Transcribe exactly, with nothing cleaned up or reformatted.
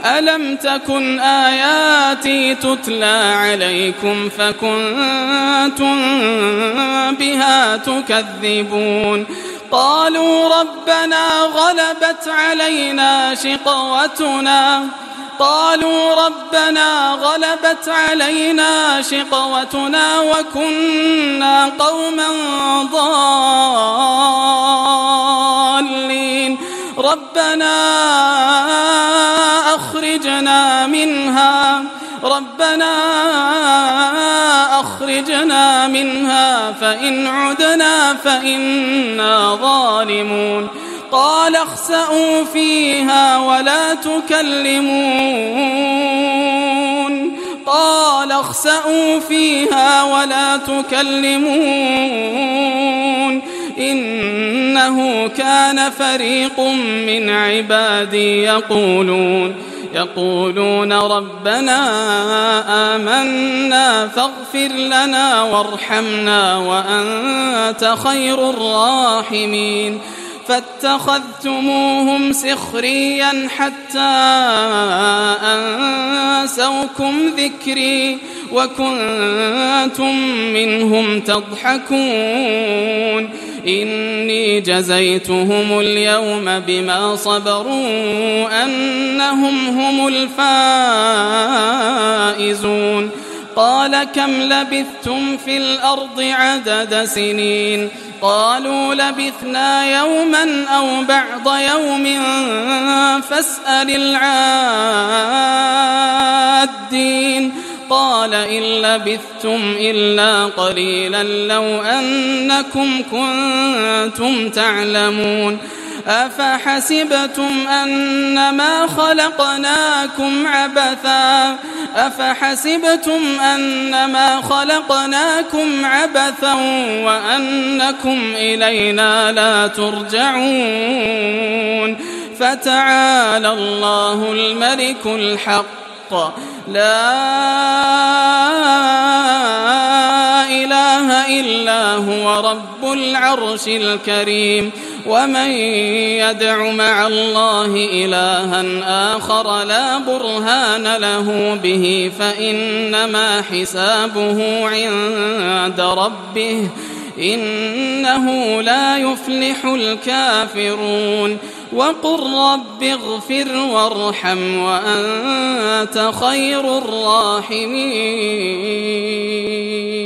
ألم تكن آياتي تتلى عليكم فكنتم بها تكذبون قالوا ربنا غلبت علينا شقوتنا قالوا ربنا غلبت علينا شقوتنا وكنا قوما ضالين ربنا أخرجنا منها ربنا أخرجنا منها فإن عدنا فإنا ظالمون قال اخسئوا فيها ولا تكلمون قال اخسئوا فيها ولا تكلمون إنه كان فريق من عبادي يقولون يقولون ربنا آمنا فاغفر لنا وارحمنا وأنت خير الراحمين فاتخذتموهم سخريا حتى أنسوكم ذكري وكنتم منهم تضحكون إني جزيتهم اليوم بما صبروا أنهم هم الفائزون قال كم لبثتم في الأرض عدد سنين قالوا لبثنا يوما أو بعض يوم فاسأل العادين قال إن لبثتم إلا قليلا لو أنكم كنتم تعلمون أفحسبتم أنما خلقناكم عبثا أفحسبتم أنما خلقناكم عبثا وأنكم إلينا لا ترجعون فتعالى الله الملك الحق لا إله إلا هو رب العرش الكريم ومن يدع مع الله إلها آخر لا برهان له به فإنما حسابه عند ربه إنه لا يفلح الكافرون وقل رب اغفر وارحم وأنت خير الراحمين.